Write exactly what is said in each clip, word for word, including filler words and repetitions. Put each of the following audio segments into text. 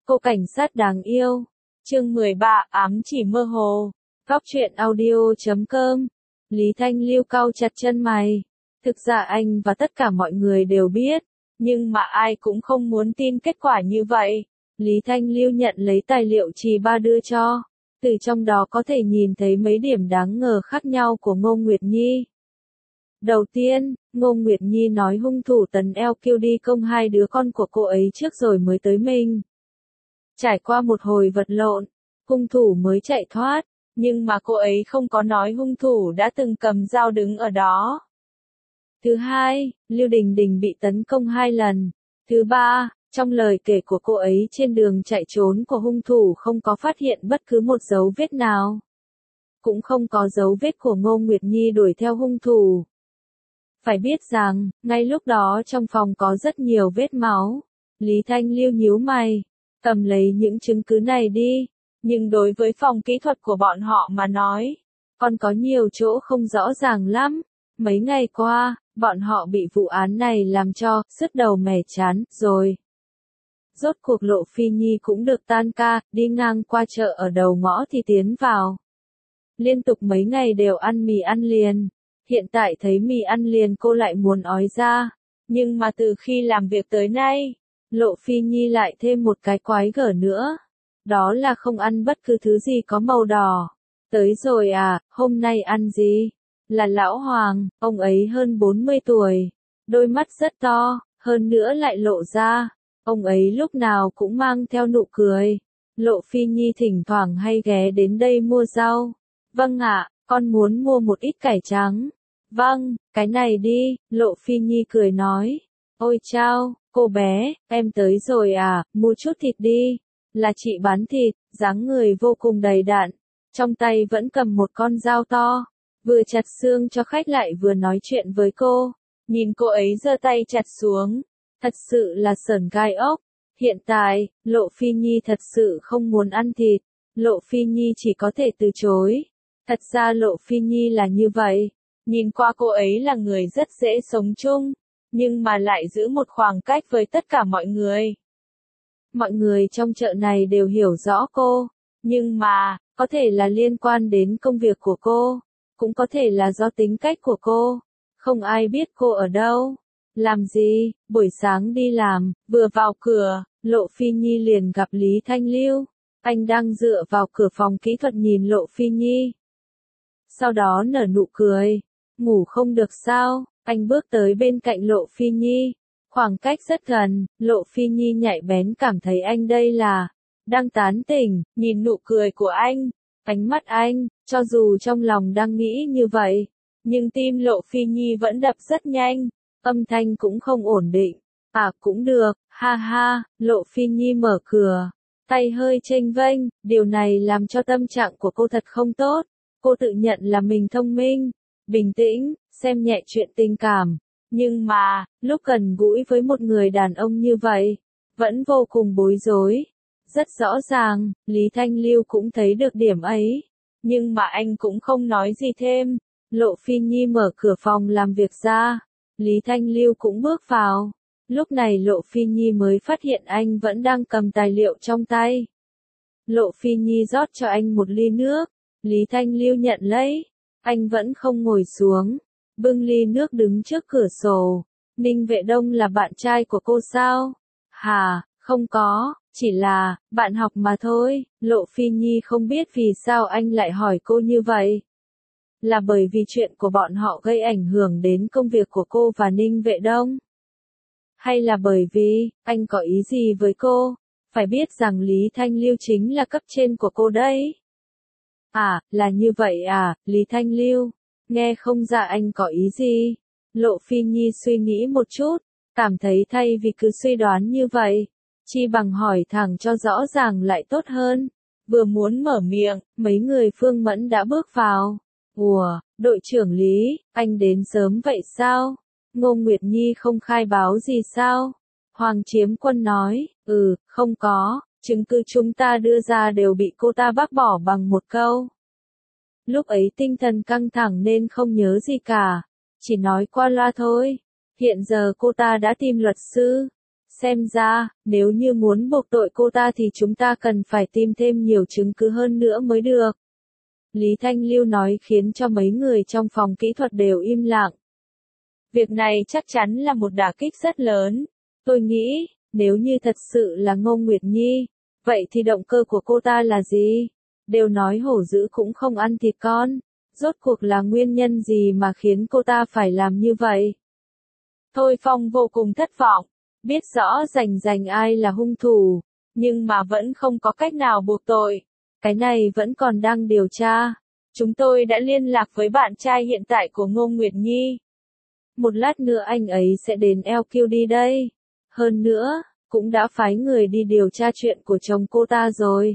Cô cảnh sát đáng yêu. Chương mười ba, ám chỉ mơ hồ. Góc truyện audio chấm com. Lý Thanh Lưu cau chặt chân mày. Thực ra anh và tất cả mọi người đều biết, nhưng mà ai cũng không muốn tin kết quả như vậy. Lý Thanh Lưu nhận lấy tài liệu Trì Ba đưa cho. Từ trong đó có thể nhìn thấy mấy điểm đáng ngờ khác nhau của Ngô Nguyệt Nhi. Đầu tiên, Ngô Nguyệt Nhi nói hung thủ tấn eo kêu đi công hai đứa con của cô ấy trước rồi mới tới mình. Trải qua một hồi vật lộn, hung thủ mới chạy thoát, nhưng mà cô ấy không có nói hung thủ đã từng cầm dao đứng ở đó. Thứ hai, Lưu Đình Đình bị tấn công hai lần. Thứ ba, trong lời kể của cô ấy trên đường chạy trốn của hung thủ không có phát hiện bất cứ một dấu vết nào. Cũng không có dấu vết của Ngô Nguyệt Nhi đuổi theo hung thủ. Phải biết rằng, ngay lúc đó trong phòng có rất nhiều vết máu. Lý Thanh Lưu nhíu mày, cầm lấy những chứng cứ này đi. Nhưng đối với phòng kỹ thuật của bọn họ mà nói, còn có nhiều chỗ không rõ ràng lắm. Mấy ngày qua, bọn họ bị vụ án này làm cho sứt đầu mẻ chán rồi. Rốt cuộc Lộ Phi Nhi cũng được tan ca, đi ngang qua chợ ở đầu ngõ thì tiến vào. Liên tục mấy ngày đều ăn mì ăn liền. Hiện tại thấy mì ăn liền cô lại muốn ói ra. Nhưng mà từ khi làm việc tới nay, Lộ Phi Nhi lại thêm một cái quái gở nữa. Đó là không ăn bất cứ thứ gì có màu đỏ. Tới rồi à, hôm nay ăn gì? Là Lão Hoàng, ông ấy hơn bốn mươi tuổi. Đôi mắt rất to, hơn nữa lại lộ ra. Ông ấy lúc nào cũng mang theo nụ cười. Lộ Phi Nhi thỉnh thoảng hay ghé đến đây mua rau. Vâng ạ, con muốn mua một ít cải trắng. Vâng, cái này đi, Lộ Phi Nhi cười nói. Ôi chao, cô bé, em tới rồi à, mua chút thịt đi. Là chị bán thịt, dáng người vô cùng đầy đặn. Trong tay vẫn cầm một con dao to. Vừa chặt xương cho khách lại vừa nói chuyện với cô. Nhìn cô ấy giơ tay chặt xuống. Thật sự là sởn gai ốc. Hiện tại, Lộ Phi Nhi thật sự không muốn ăn thịt. Lộ Phi Nhi chỉ có thể từ chối. Thật ra Lộ Phi Nhi là như vậy. Nhìn qua cô ấy là người rất dễ sống chung. Nhưng mà lại giữ một khoảng cách với tất cả mọi người. Mọi người trong chợ này đều hiểu rõ cô. Nhưng mà, có thể là liên quan đến công việc của cô. Cũng có thể là do tính cách của cô. Không ai biết cô ở đâu. Làm gì, buổi sáng đi làm, vừa vào cửa, Lộ Phi Nhi liền gặp Lý Thanh Lưu. Anh đang dựa vào cửa phòng kỹ thuật nhìn Lộ Phi Nhi. Sau đó nở nụ cười. Ngủ không được sao? Anh bước tới bên cạnh Lộ Phi Nhi. Khoảng cách rất gần, Lộ Phi Nhi nhạy bén cảm thấy anh đây là đang tán tỉnh, nhìn nụ cười của anh, ánh mắt anh, cho dù trong lòng đang nghĩ như vậy, nhưng tim Lộ Phi Nhi vẫn đập rất nhanh, âm thanh cũng không ổn định. À cũng được, ha ha, Lộ Phi Nhi mở cửa, tay hơi chênh vênh, điều này làm cho tâm trạng của cô thật không tốt. Cô tự nhận là mình thông minh, bình tĩnh, xem nhẹ chuyện tình cảm. Nhưng mà, lúc gần gũi với một người đàn ông như vậy, vẫn vô cùng bối rối. Rất rõ ràng, Lý Thanh Lưu cũng thấy được điểm ấy. Nhưng mà anh cũng không nói gì thêm. Lộ Phi Nhi mở cửa phòng làm việc ra. Lý Thanh Lưu cũng bước vào. Lúc này Lộ Phi Nhi mới phát hiện anh vẫn đang cầm tài liệu trong tay. Lộ Phi Nhi rót cho anh một ly nước. Lý Thanh Lưu nhận lấy. Anh vẫn không ngồi xuống. Bưng ly nước đứng trước cửa sổ. Ninh Vệ Đông là bạn trai của cô sao? Hà, không có, chỉ là, bạn học mà thôi. Lộ Phi Nhi không biết vì sao anh lại hỏi cô như vậy. Là bởi vì chuyện của bọn họ gây ảnh hưởng đến công việc của cô và Ninh Vệ Đông? Hay là bởi vì, anh có ý gì với cô? Phải biết rằng Lý Thanh Lưu chính là cấp trên của cô đấy. À, là như vậy à, Lý Thanh Lưu. Nghe không ra anh có ý gì. Lộ Phi Nhi suy nghĩ một chút, cảm thấy thay vì cứ suy đoán như vậy, chi bằng hỏi thẳng cho rõ ràng lại tốt hơn. Vừa muốn mở miệng, mấy người Phương Mẫn đã bước vào. Ủa, đội trưởng Lý, anh đến sớm vậy sao? Ngô Nguyệt Nhi không khai báo gì sao? Hoàng Chiếm Quân nói, ừ, không có, chứng cứ chúng ta đưa ra đều bị cô ta bác bỏ bằng một câu. Lúc ấy tinh thần căng thẳng nên không nhớ gì cả, chỉ nói qua loa thôi. Hiện giờ cô ta đã tìm luật sư. Xem ra, nếu như muốn buộc tội cô ta thì chúng ta cần phải tìm thêm nhiều chứng cứ hơn nữa mới được. Lý Thanh Lưu nói khiến cho mấy người trong phòng kỹ thuật đều im lặng. Việc này chắc chắn là một đả kích rất lớn. Tôi nghĩ, nếu như thật sự là Ngô Nguyệt Nhi, vậy thì động cơ của cô ta là gì? Đều nói hổ dữ cũng không ăn thịt con. Rốt cuộc là nguyên nhân gì mà khiến cô ta phải làm như vậy? Thôi Phong vô cùng thất vọng. Biết rõ rành rành ai là hung thủ, nhưng mà vẫn không có cách nào buộc tội. Cái này vẫn còn đang điều tra. Chúng tôi đã liên lạc với bạn trai hiện tại của Ngô Nguyệt Nhi. Một lát nữa anh ấy sẽ đến lờ quy đê đây. Hơn nữa, cũng đã phái người đi điều tra chuyện của chồng cô ta rồi.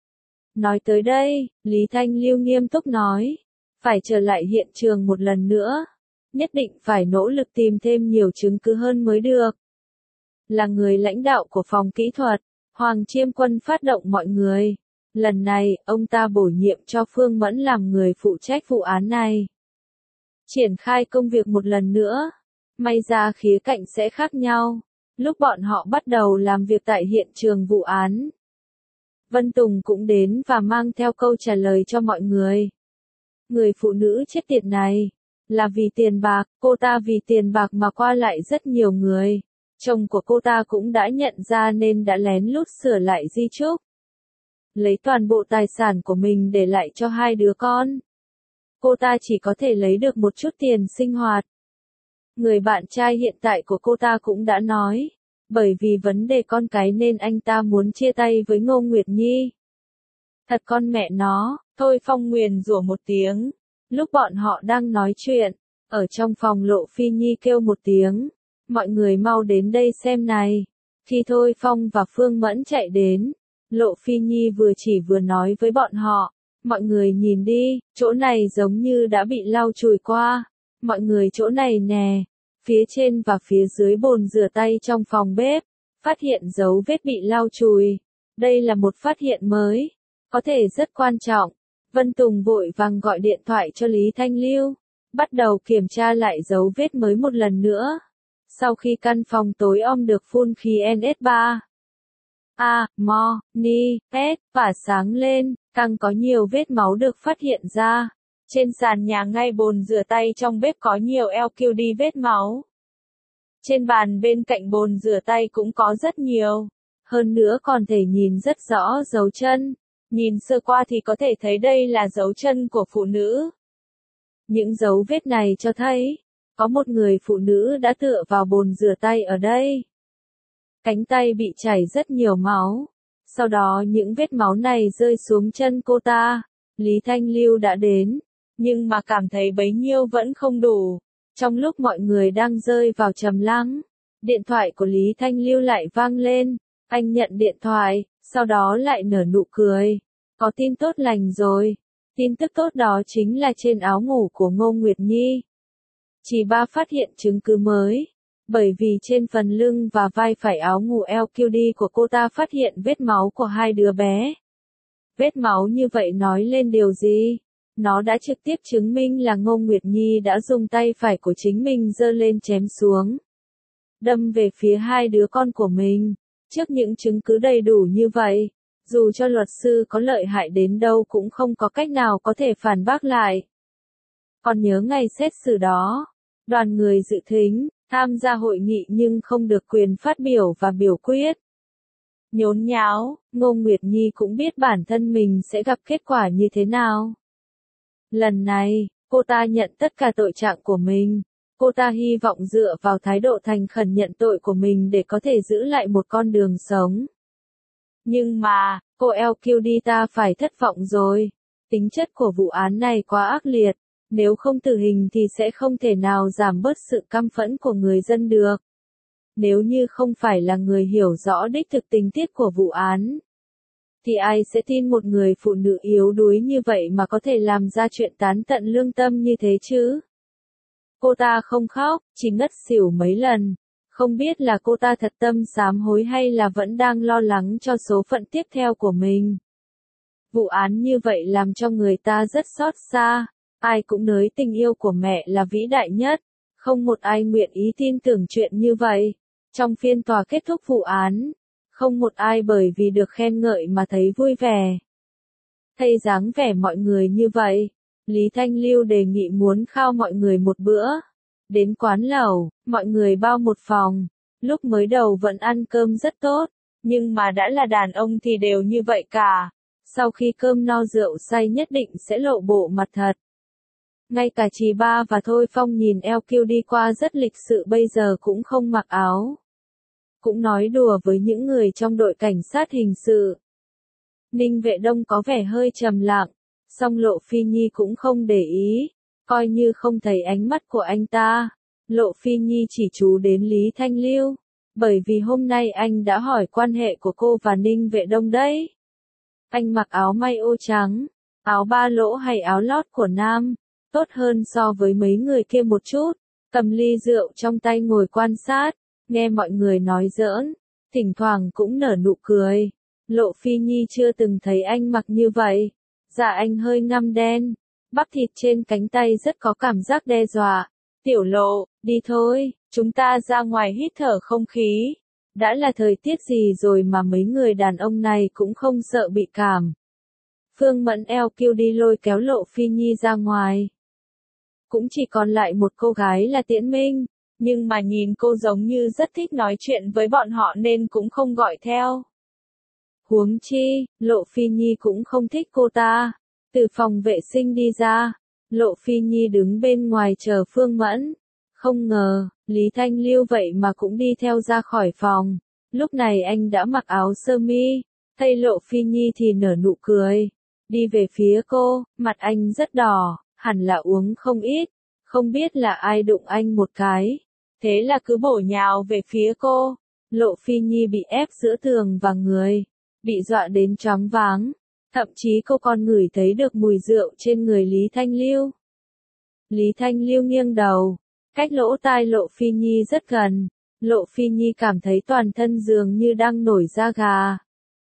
Nói tới đây, Lý Thanh Lưu nghiêm túc nói. Phải trở lại hiện trường một lần nữa. Nhất định phải nỗ lực tìm thêm nhiều chứng cứ hơn mới được. Là người lãnh đạo của phòng kỹ thuật, Hoàng Chiêm Quân phát động mọi người. Lần này, ông ta bổ nhiệm cho Phương Mẫn làm người phụ trách vụ án này. Triển khai công việc một lần nữa. May ra khía cạnh sẽ khác nhau. Lúc bọn họ bắt đầu làm việc tại hiện trường vụ án, Vân Tùng cũng đến và mang theo câu trả lời cho mọi người. Người phụ nữ chết tiệt này, là vì tiền bạc, cô ta vì tiền bạc mà qua lại rất nhiều người. Chồng của cô ta cũng đã nhận ra nên đã lén lút sửa lại di chúc. Lấy toàn bộ tài sản của mình để lại cho hai đứa con. Cô ta chỉ có thể lấy được một chút tiền sinh hoạt. Người bạn trai hiện tại của cô ta cũng đã nói, bởi vì vấn đề con cái nên anh ta muốn chia tay với Ngô Nguyệt Nhi. Thật con mẹ nó, Thôi Phong nguyền rủa một tiếng. Lúc bọn họ đang nói chuyện, ở trong phòng Lộ Phi Nhi kêu một tiếng. Mọi người mau đến đây xem này. Khi Thôi Phong và Phương Mẫn chạy đến, Lộ Phi Nhi vừa chỉ vừa nói với bọn họ. Mọi người nhìn đi, chỗ này giống như đã bị lau chùi qua. Mọi người chỗ này nè, phía trên và phía dưới bồn rửa tay trong phòng bếp, phát hiện dấu vết bị lau chùi. Đây là một phát hiện mới, có thể rất quan trọng. Vân Tùng vội vàng gọi điện thoại cho Lý Thanh Lưu, bắt đầu kiểm tra lại dấu vết mới một lần nữa. Sau khi căn phòng tối om được phun khí en ét ba, A, Mo, Ni, S, và sáng lên, càng có nhiều vết máu được phát hiện ra. Trên sàn nhà ngay bồn rửa tay trong bếp có nhiều lờ quy đê vết máu. Trên bàn bên cạnh bồn rửa tay cũng có rất nhiều. Hơn nữa còn thể nhìn rất rõ dấu chân. Nhìn sơ qua thì có thể thấy đây là dấu chân của phụ nữ. Những dấu vết này cho thấy, có một người phụ nữ đã tựa vào bồn rửa tay ở đây. Cánh tay bị chảy rất nhiều máu. Sau đó những vết máu này rơi xuống chân cô ta. Lý Thanh Lưu đã đến, nhưng mà cảm thấy bấy nhiêu vẫn không đủ. Trong lúc mọi người đang rơi vào trầm lắng, điện thoại của Lý Thanh Lưu lại vang lên. Anh nhận điện thoại, sau đó lại nở nụ cười. Có tin tốt lành rồi. Tin tức tốt đó chính là trên áo ngủ của Ngô Nguyệt Nhi. Chị ba phát hiện chứng cứ mới. Bởi vì trên phần lưng và vai phải áo ngủ lờ quy đê của cô ta phát hiện vết máu của hai đứa bé. Vết máu như vậy nói lên điều gì? Nó đã trực tiếp chứng minh là Ngô Nguyệt Nhi đã dùng tay phải của chính mình giơ lên chém xuống, đâm về phía hai đứa con của mình. Trước những chứng cứ đầy đủ như vậy, dù cho luật sư có lợi hại đến đâu cũng không có cách nào có thể phản bác lại. Còn nhớ ngày xét xử đó, đoàn người dự thính, tham gia hội nghị nhưng không được quyền phát biểu và biểu quyết. Nhốn nháo, Ngô Nguyệt Nhi cũng biết bản thân mình sẽ gặp kết quả như thế nào. Lần này, cô ta nhận tất cả tội trạng của mình. Cô ta hy vọng dựa vào thái độ thành khẩn nhận tội của mình để có thể giữ lại một con đường sống. Nhưng mà, cô lờ quy đê ta phải thất vọng rồi. Tính chất của vụ án này quá ác liệt. Nếu không tử hình thì sẽ không thể nào giảm bớt sự căm phẫn của người dân được. Nếu như không phải là người hiểu rõ đích thực tình tiết của vụ án, thì ai sẽ tin một người phụ nữ yếu đuối như vậy mà có thể làm ra chuyện tán tận lương tâm như thế chứ? Cô ta không khóc, chỉ ngất xỉu mấy lần. Không biết là cô ta thật tâm sám hối hay là vẫn đang lo lắng cho số phận tiếp theo của mình. Vụ án như vậy làm cho người ta rất xót xa. Ai cũng nói tình yêu của mẹ là vĩ đại nhất. Không một ai nguyện ý tin tưởng chuyện như vậy. Trong phiên tòa kết thúc vụ án, không một ai bởi vì được khen ngợi mà thấy vui vẻ. Thấy dáng vẻ mọi người như vậy, Lý Thanh Lưu đề nghị muốn khao mọi người một bữa. Đến quán lẩu, mọi người bao một phòng. Lúc mới đầu vẫn ăn cơm rất tốt, nhưng mà đã là đàn ông thì đều như vậy cả. Sau khi cơm no rượu say nhất định sẽ lộ bộ mặt thật. Ngay cả Trì Ba và Thôi Phong nhìn eo kiêu đi qua rất lịch sự bây giờ cũng không mặc áo. Cũng nói đùa với những người trong đội cảnh sát hình sự. Ninh Vệ Đông có vẻ hơi trầm lặng, song Lộ Phi Nhi cũng không để ý, coi như không thấy ánh mắt của anh ta. Lộ Phi Nhi chỉ chú đến Lý Thanh Lưu, bởi vì hôm nay anh đã hỏi quan hệ của cô và Ninh Vệ Đông đấy. Anh mặc áo may ô trắng, áo ba lỗ hay áo lót của nam, tốt hơn so với mấy người kia một chút, cầm ly rượu trong tay ngồi quan sát, nghe mọi người nói giỡn, thỉnh thoảng cũng nở nụ cười. Lộ Phi Nhi chưa từng thấy anh mặc như vậy, da anh hơi ngăm đen, bắp thịt trên cánh tay rất có cảm giác đe dọa. Tiểu Lộ, đi thôi, chúng ta ra ngoài hít thở không khí. Đã là thời tiết gì rồi mà mấy người đàn ông này cũng không sợ bị cảm. Phương Mẫn eo kiêu đi lôi kéo Lộ Phi Nhi ra ngoài. Cũng chỉ còn lại một cô gái là Tiễn Minh, nhưng mà nhìn cô giống như rất thích nói chuyện với bọn họ nên cũng không gọi theo. Huống chi, Lộ Phi Nhi cũng không thích cô ta. Từ phòng vệ sinh đi ra, Lộ Phi Nhi đứng bên ngoài chờ Phương Mẫn. Không ngờ, Lý Thanh Lưu vậy mà cũng đi theo ra khỏi phòng. Lúc này anh đã mặc áo sơ mi, thấy Lộ Phi Nhi thì nở nụ cười. Đi về phía cô, mặt anh rất đỏ, hẳn là uống không ít, không biết là ai đụng anh một cái. Thế là cứ bổ nhào về phía cô. Lộ Phi Nhi bị ép giữa tường và người, bị dọa đến choáng váng. Thậm chí cô còn ngửi thấy được mùi rượu trên người Lý Thanh Lưu. Lý Thanh Lưu nghiêng đầu, cách lỗ tai Lộ Phi Nhi rất gần. Lộ Phi Nhi cảm thấy toàn thân dường như đang nổi da gà.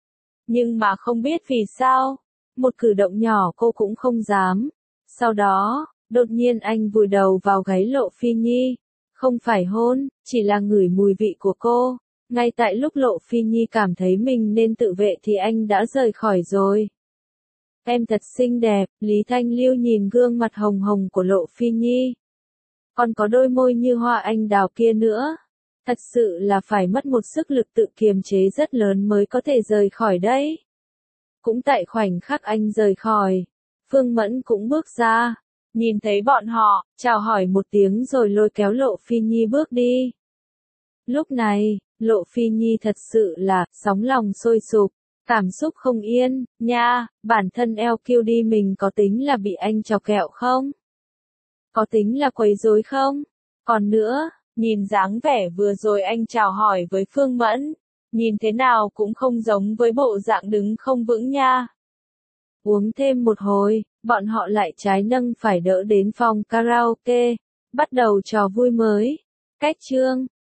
Nhưng mà không biết vì sao, một cử động nhỏ cô cũng không dám. Sau đó, đột nhiên anh vùi đầu vào gáy Lộ Phi Nhi. Không phải hôn, chỉ là ngửi mùi vị của cô. Ngay tại lúc Lộ Phi Nhi cảm thấy mình nên tự vệ thì anh đã rời khỏi rồi. Em thật xinh đẹp, Lý Thanh Lưu nhìn gương mặt hồng hồng của Lộ Phi Nhi. Còn có đôi môi như hoa anh đào kia nữa. Thật sự là phải mất một sức lực tự kiềm chế rất lớn mới có thể rời khỏi đấy. Cũng tại khoảnh khắc anh rời khỏi, Phương Mẫn cũng bước ra. Nhìn thấy bọn họ, chào hỏi một tiếng rồi lôi kéo Lộ Phi Nhi bước đi. Lúc này, Lộ Phi Nhi thật sự là sóng lòng sôi sục, cảm xúc không yên, nha, bản thân eo kiêu đi mình có tính là bị anh chọc kẹo không? Có tính là quấy rối không? Còn nữa, nhìn dáng vẻ vừa rồi anh chào hỏi với Phương Mẫn, nhìn thế nào cũng không giống với bộ dạng đứng không vững nha. Uống thêm một hồi, bọn họ lại trái nâng phải đỡ đến phòng karaoke, bắt đầu trò vui mới. Cách chương